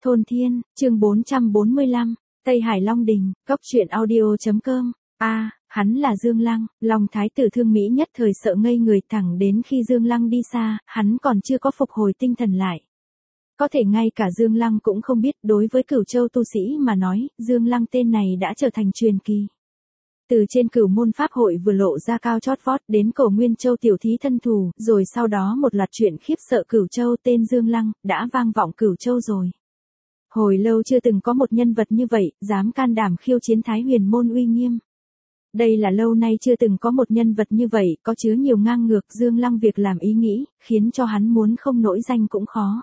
Thôn Thiên, chương 445, Tây Hải Long Đình, Cốc truyện audio.com. Hắn là Dương Lăng, Long Thái tử thương Mỹ nhất thời sợ ngây người, thẳng đến khi Dương Lăng đi xa, hắn còn chưa có phục hồi tinh thần lại. Có thể ngay cả Dương Lăng cũng không biết, đối với Cửu Châu tu sĩ mà nói, Dương Lăng tên này đã trở thành truyền kỳ. Từ trên Cửu Môn Pháp hội vừa lộ ra cao chót vót đến Cổ Nguyên Châu tiểu thí thân thù, rồi sau đó một loạt chuyện khiếp sợ Cửu Châu, tên Dương Lăng đã vang vọng Cửu Châu rồi. Hồi lâu chưa từng có một nhân vật như vậy, dám can đảm khiêu chiến Thái Huyền môn uy nghiêm. Đây là lâu nay chưa từng có một nhân vật như vậy, có chứa nhiều ngang ngược. Dương Lăng việc làm ý nghĩ, khiến cho hắn muốn không nổi danh cũng khó.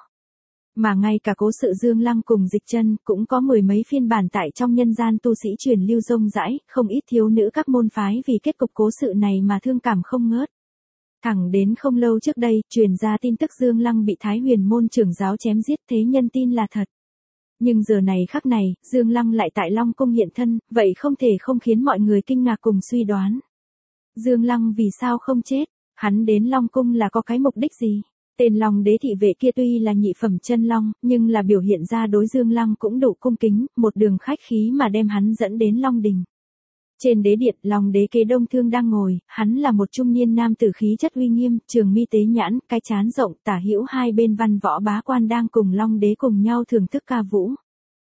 Mà ngay cả cố sự Dương Lăng cùng Dịch Chân cũng có mười mấy phiên bản tại trong nhân gian tu sĩ truyền lưu rông rãi, không ít thiếu nữ các môn phái vì kết cục cố sự này mà thương cảm không ngớt. Thẳng đến không lâu trước đây, truyền ra tin tức Dương Lăng bị Thái Huyền môn trưởng giáo chém giết, thế nhân tin là thật. Nhưng giờ này khắc này, Dương Lăng lại tại Long Cung hiện thân, vậy không thể không khiến mọi người kinh ngạc cùng suy đoán. Dương Lăng vì sao không chết? Hắn đến Long Cung là có cái mục đích gì? Tên Long đế thị vệ kia tuy là nhị phẩm chân long, nhưng là biểu hiện ra đối Dương Lăng cũng đủ cung kính, một đường khách khí mà đem hắn dẫn đến Long Đình. Trên đế điện, Long đế kế Đông Thương đang ngồi, hắn là một trung niên nam tử khí chất uy nghiêm, trường mi tế nhãn, cái trán rộng, tả hữu hai bên văn võ bá quan đang cùng Long đế cùng nhau thưởng thức ca vũ.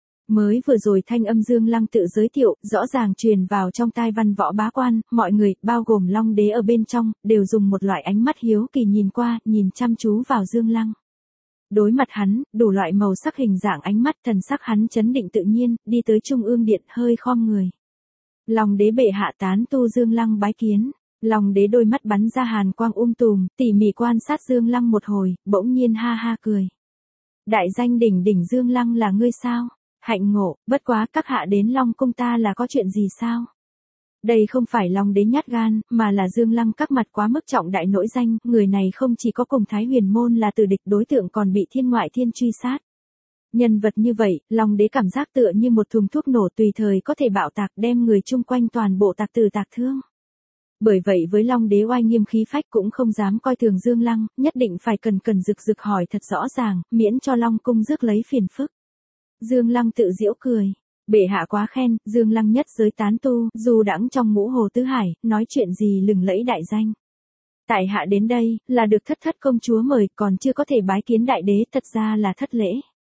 Mới vừa rồi thanh âm Dương Lăng tự giới thiệu, rõ ràng truyền vào trong tai văn võ bá quan, mọi người, bao gồm Long đế ở bên trong, đều dùng một loại ánh mắt hiếu kỳ nhìn qua, nhìn chăm chú vào Dương Lăng. Đối mặt hắn, đủ loại màu sắc hình dạng ánh mắt, thần sắc hắn chấn định tự nhiên, đi tới trung ương điện hơi khom người. Long đế bệ hạ tán tu. Dương Lăng bái kiến. Long đế đôi mắt bắn ra hàn quang tùm, tỉ mỉ quan sát Dương Lăng một hồi, bỗng nhiên ha ha cười. Đại danh đỉnh đỉnh Dương Lăng là ngươi sao? Hạnh ngộ, bất quá các hạ đến Long Cung ta là có chuyện gì sao? Đây không phải Long đế nhát gan, mà là Dương Lăng các mặt quá mức trọng đại nổi danh, người này không chỉ có cùng Thái Huyền môn là tử địch, đối tượng còn bị thiên ngoại thiên truy sát. Nhân vật như vậy, Long đế cảm giác tựa như một thùng thuốc nổ tùy thời có thể bạo tạc, đem người chung quanh toàn bộ tạc tử tạc thương. Bởi vậy với Long đế oai nghiêm khí phách cũng không dám coi thường Dương Lăng, nhất định phải cần rực hỏi thật rõ ràng, miễn cho Long Cung rước lấy phiền phức. Dương Lăng tự giễu cười. Bệ hạ quá khen, Dương Lăng nhất giới tán tu, dù đãng trong ngũ hồ tứ hải, nói chuyện gì lừng lẫy đại danh. Tại hạ đến đây, là được thất công chúa mời, còn chưa có thể bái kiến đại đế, thật ra là thất lễ.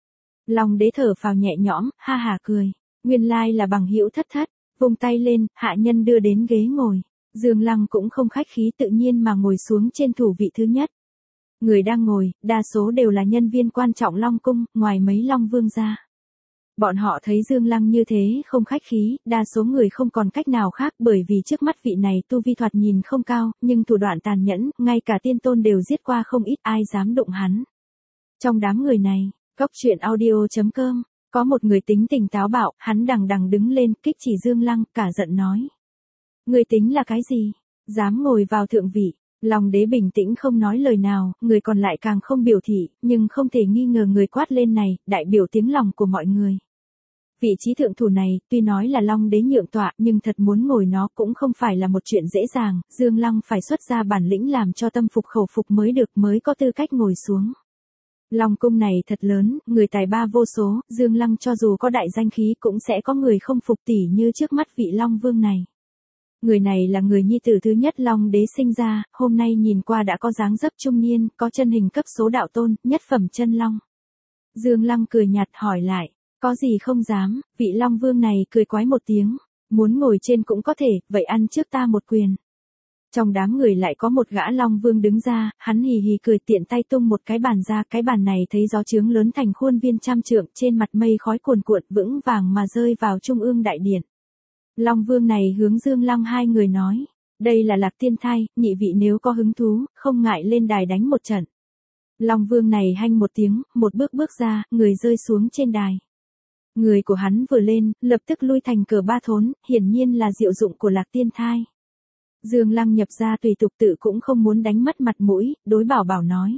Long đế thở phào nhẹ nhõm, ha hả cười. Nguyên lai là bằng hữu thất, vung tay lên, hạ nhân đưa đến ghế ngồi. Dương Lăng cũng không khách khí tự nhiên mà ngồi xuống trên thủ vị thứ nhất. Người đang ngồi, đa số đều là nhân viên quan trọng Long Cung, ngoài mấy Long Vương ra. Bọn họ thấy Dương Lăng như thế không khách khí, đa số người không còn cách nào khác, bởi vì trước mắt vị này tu vi thoạt nhìn không cao, nhưng thủ đoạn tàn nhẫn, ngay cả tiên tôn đều giết qua không ít, ai dám đụng hắn. Trong đám người này, Cốc truyện audio.com, có một người tính tình táo bạo, hắn đằng đứng lên, kích chỉ Dương Lăng, cả giận nói. Người tính là cái gì? Dám ngồi vào thượng vị. Long đế bình tĩnh không nói lời nào, người còn lại càng không biểu thị, nhưng không thể nghi ngờ người quát lên này, đại biểu tiếng lòng của mọi người. Vị trí thượng thủ này, tuy nói là Long đế nhượng tọa, nhưng thật muốn ngồi nó cũng không phải là một chuyện dễ dàng, Dương Lăng phải xuất ra bản lĩnh làm cho tâm phục khẩu phục mới được, mới có tư cách ngồi xuống. Long Cung này thật lớn, người tài ba vô số, Dương Lăng cho dù có đại danh khí cũng sẽ có người không phục, tỉ như trước mắt vị Long Vương này. Người này là người nhi tử thứ nhất Long đế sinh ra, hôm nay nhìn qua đã có dáng dấp trung niên, có chân hình cấp số đạo tôn, nhất phẩm chân long. Dương Lăng cười nhạt hỏi lại, có gì không dám? Vị Long Vương này cười quái một tiếng, muốn ngồi trên cũng có thể, vậy ăn trước ta một quyền. Trong đám người lại có một gã Long Vương đứng ra, hắn hì hì cười, tiện tay tung một cái bàn ra, cái bàn này thấy gió chướng lớn thành khuôn viên trăm trượng, trên mặt mây khói cuồn cuộn vững vàng mà rơi vào trung ương đại điện. Long Vương này hướng Dương Lăng hai người nói, đây là Lạc Tiên Thai, nhị vị nếu có hứng thú, không ngại lên đài đánh một trận. Long Vương này hanh một tiếng, một bước ra, người rơi xuống trên đài. Người của hắn vừa lên, lập tức lui thành cờ ba thốn, hiển nhiên là diệu dụng của Lạc Tiên Thai. Dương Lăng nhập ra tùy tục tự cũng không muốn đánh mất mặt mũi, đối Bảo Bảo nói.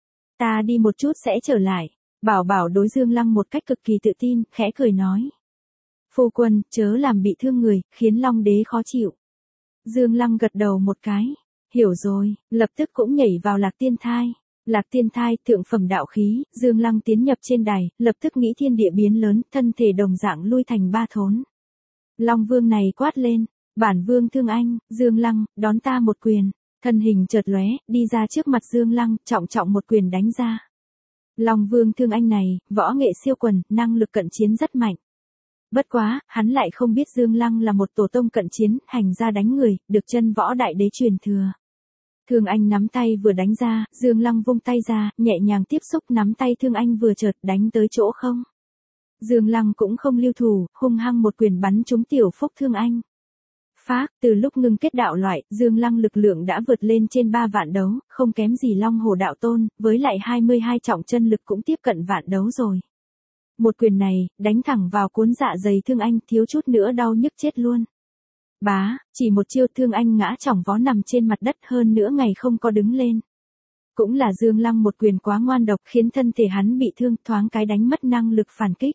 Ta đi một chút sẽ trở lại. Bảo Bảo đối Dương Lăng một cách cực kỳ tự tin, khẽ cười nói. Phu quân, chớ làm bị thương người, khiến Long đế khó chịu. Dương Lăng gật đầu một cái. Hiểu rồi, lập tức cũng nhảy vào Lạc Tiên Thai. Lạc Tiên Thai, thượng phẩm đạo khí, Dương Lăng tiến nhập trên đài, lập tức nghĩ thiên địa biến lớn, thân thể đồng dạng lui thành ba thốn. Long Vương này quát lên, bản Vương thương anh, Dương Lăng, đón ta một quyền. Thân hình chợt lóe, đi ra trước mặt Dương Lăng, trọng trọng một quyền đánh ra. Long Vương thương anh này, võ nghệ siêu quần, năng lực cận chiến rất mạnh. Bất quá, hắn lại không biết Dương Lăng là một tổ tông cận chiến, hành ra đánh người, được chân võ đại đế truyền thừa. Thương Anh nắm tay vừa đánh ra, Dương Lăng vung tay ra, nhẹ nhàng tiếp xúc nắm tay Thương Anh vừa chợt đánh tới chỗ không. Dương Lăng cũng không lưu thủ, hung hăng một quyền bắn trúng tiểu phúc Thương Anh. Phác, từ lúc ngưng kết đạo loại, Dương Lăng lực lượng đã vượt lên trên 3 vạn đấu, không kém gì Long Hổ đạo tôn, với lại 22 trọng chân lực cũng tiếp cận vạn đấu rồi. Một quyền này, đánh thẳng vào cuốn dạ dày Thương Anh, thiếu chút nữa đau nhức chết luôn. Bá, chỉ một chiêu Thương Anh ngã chỏng vó nằm trên mặt đất hơn nữa ngày không có đứng lên. Cũng là Dương Lăng một quyền quá ngoan độc khiến thân thể hắn bị thương thoáng cái đánh mất năng lực phản kích.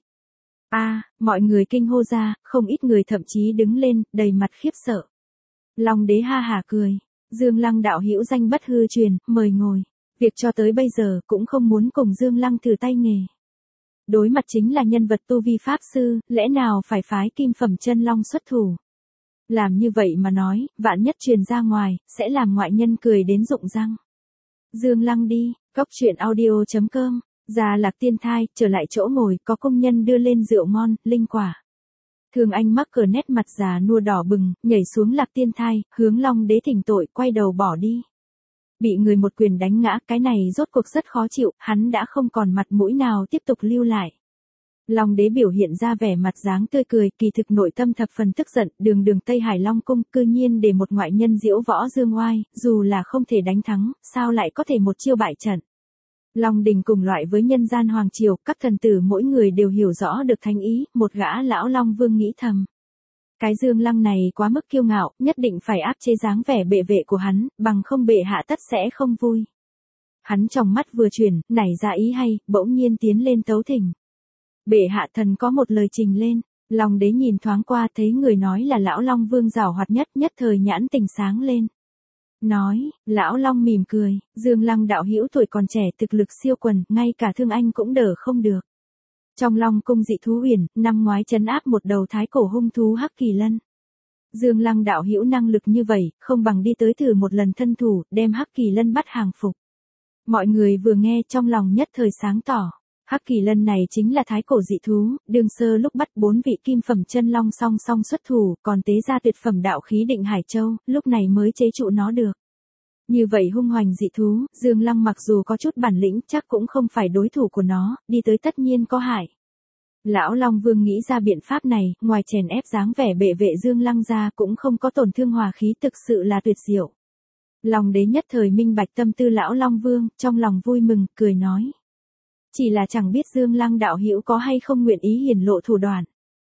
Mọi người kinh hô ra, không ít người thậm chí đứng lên, đầy mặt khiếp sợ. Long đế ha hả cười. Dương Lăng đạo hữu danh bất hư truyền, mời ngồi. Việc cho tới bây giờ cũng không muốn cùng Dương Lăng thử tay nghề. Đối mặt chính là nhân vật tu vi pháp sư, lẽ nào phải phái kim phẩm chân long xuất thủ. Làm như vậy mà nói, vạn nhất truyền ra ngoài, sẽ làm ngoại nhân cười đến rụng răng. Dương Lăng đi, cóc truyện audio.com, ra Lạc Tiên Thai, trở lại chỗ ngồi, có công nhân đưa lên rượu ngon, linh quả. Thương Anh mắc cờ nét mặt già nua đỏ bừng, nhảy xuống Lạc Tiên Thai, hướng Long đế thỉnh tội, quay đầu bỏ đi. Bị người một quyền đánh ngã, cái này rốt cuộc rất khó chịu, hắn đã không còn mặt mũi nào tiếp tục lưu lại. Long đế biểu hiện ra vẻ mặt dáng tươi cười, kỳ thực nội tâm thập phần tức giận, đường Tây Hải Long cung, cư nhiên để một ngoại nhân diễu võ dương oai, dù là không thể đánh thắng, sao lại có thể một chiêu bại trận. Long đình cùng loại với nhân gian hoàng triều, các thần tử mỗi người đều hiểu rõ được thánh ý, một gã lão Long Vương nghĩ thầm. Cái Dương Lăng này quá mức kiêu ngạo, nhất định phải áp chế dáng vẻ bệ vệ của hắn, bằng không bệ hạ tất sẽ không vui. Hắn trong mắt vừa chuyển, nảy ra ý hay, bỗng nhiên tiến lên tấu thỉnh. Bệ hạ thần có một lời trình lên, Long đế nhìn thoáng qua thấy người nói là lão Long Vương giàu hoạt nhất thời nhãn tình sáng lên. Nói, lão Long mỉm cười, Dương Lăng đạo hữu tuổi còn trẻ thực lực siêu quần, ngay cả Thương Anh cũng đỡ không được. Trong Long cung dị thú huyền, năm ngoái trấn áp một đầu thái cổ hung thú Hắc Kỳ Lân. Dương Lăng đạo hữu năng lực như vậy, không bằng đi tới thử một lần thân thủ, đem Hắc Kỳ Lân bắt hàng phục. Mọi người vừa nghe trong lòng nhất thời sáng tỏ. Hắc Kỳ Lân này chính là thái cổ dị thú, đương sơ lúc bắt 4 vị kim phẩm chân long song song xuất thủ, còn tế ra tuyệt phẩm đạo khí Định Hải Châu, lúc này mới chế trụ nó được. Như vậy hung hoành dị thú, Dương Lăng mặc dù có chút bản lĩnh chắc cũng không phải đối thủ của nó, đi tới tất nhiên có hại. Lão Long Vương nghĩ ra biện pháp này, ngoài chèn ép dáng vẻ bệ vệ Dương Lăng ra cũng không có tổn thương hòa khí, thực sự là tuyệt diệu. Long đế nhất thời minh bạch tâm tư lão Long Vương, trong lòng vui mừng, cười nói. Chỉ là chẳng biết Dương Lăng đạo hữu có hay không nguyện ý hiển lộ thủ đoạn.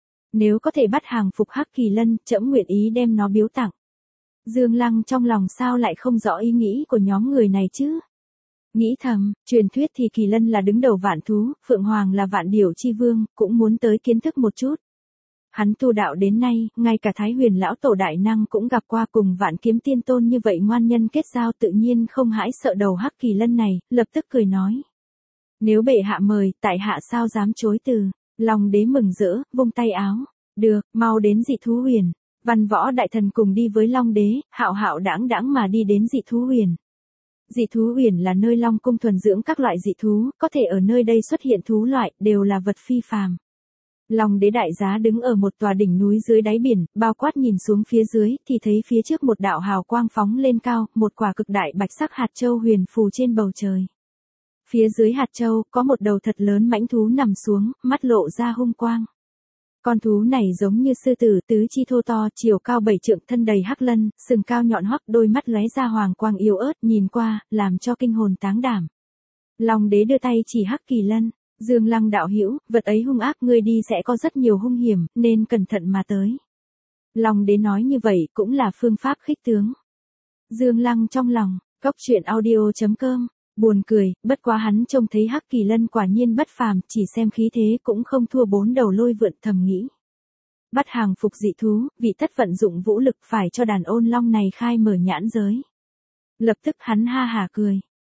Nếu có thể bắt hàng phục Hắc Kỳ Lân, trẫm nguyện ý đem nó biếu tặng. Dương Lăng trong lòng sao lại không rõ ý nghĩ của nhóm người này chứ? Nghĩ thầm, truyền thuyết thì Kỳ Lân là đứng đầu vạn thú, Phượng Hoàng là vạn điểu chi vương, cũng muốn tới kiến thức một chút. Hắn tu đạo đến nay, ngay cả Thái Huyền lão tổ đại năng cũng gặp qua, cùng Vạn Kiếm Tiên Tôn như vậy ngoan nhân kết giao, tự nhiên không hãi sợ đầu Hắc Kỳ Lân này, lập tức cười nói. Nếu bệ hạ mời, tại hạ sao dám chối từ. Long đế mừng rỡ, vung tay áo. Được, mau đến dị thú huyền. Văn võ đại thần cùng đi với Long đế, hạo hạo đãng đãng mà đi đến dị thú huyền. Dị thú huyền là nơi Long cung thuần dưỡng các loại dị thú, có thể ở nơi đây xuất hiện thú loại, đều là vật phi phàm. Long đế đại giá đứng ở một tòa đỉnh núi dưới đáy biển, bao quát nhìn xuống phía dưới, thì thấy phía trước một đạo hào quang phóng lên cao, một quả cực đại bạch sắc hạt châu huyền phù trên bầu trời. Phía dưới hạt châu, có một đầu thật lớn mãnh thú nằm xuống, mắt lộ ra hung quang. Con thú này giống như sư tử, tứ chi thô to, chiều cao 7 trượng, thân đầy hắc lân, sừng cao nhọn hoắt, đôi mắt lóe ra hoàng quang yếu ớt, nhìn qua, làm cho kinh hồn táng đảm. Long đế đưa tay chỉ Hắc Kỳ Lân, Dương Lăng đạo hữu, vật ấy hung ác, ngươi đi sẽ có rất nhiều hung hiểm, nên cẩn thận mà tới. Long đế nói như vậy cũng là phương pháp khích tướng. Dương Lăng trong lòng, cóc truyện audio.com. Buồn cười, bất quá hắn trông thấy Hắc Kỳ Lân quả nhiên bất phàm, chỉ xem khí thế cũng không thua 4 đầu lôi vượn, thầm nghĩ. Bắt hàng phục dị thú, vì tất vận dụng vũ lực phải cho đàn ôn long này khai mở nhãn giới. Lập tức hắn ha hả cười.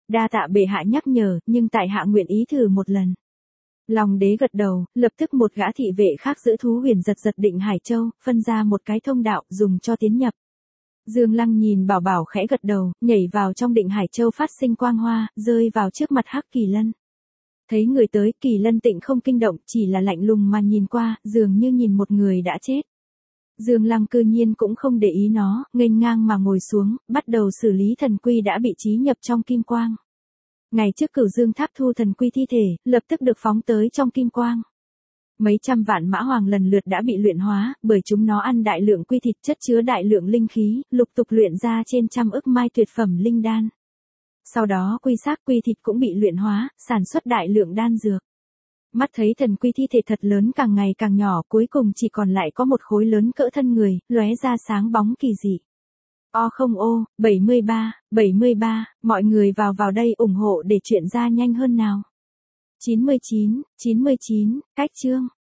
Đa tạ bệ hạ nhắc nhở, nhưng tại hạ nguyện ý thử một lần. Long đế gật đầu, lập tức một gã thị vệ khác giữ thú huyền giật giật Định Hải Châu, phân ra một cái thông đạo, dùng cho tiến nhập. Dương Lăng nhìn Bảo Bảo khẽ gật đầu, nhảy vào trong Định Hải Châu phát sinh quang hoa, rơi vào trước mặt Hắc Kỳ Lân. Thấy người tới, Kỳ Lân Tịnh không kinh động, chỉ là lạnh lùng mà nhìn qua, dường như nhìn một người đã chết. Dương Lăng cư nhiên cũng không để ý nó, nghênh ngang mà ngồi xuống, bắt đầu xử lý thần quy đã bị trí nhập trong kim quang. Ngày trước Cửu Dương Tháp thu thần quy thi thể, lập tức được phóng tới trong kim quang. Mấy trăm vạn mã hoàng lần lượt đã bị luyện hóa, bởi chúng nó ăn đại lượng quy thịt chất chứa đại lượng linh khí, lục tục luyện ra trên trăm ức mai tuyệt phẩm linh đan. Sau đó quy xác quy thịt cũng bị luyện hóa, sản xuất đại lượng đan dược. Mắt thấy thần quy thi thể thật lớn càng ngày càng nhỏ, cuối cùng chỉ còn lại có một khối lớn cỡ thân người, lóe ra sáng bóng kỳ dị. O không ô, 73, mọi người vào đây ủng hộ để chuyện ra nhanh hơn nào. 99, cách chương.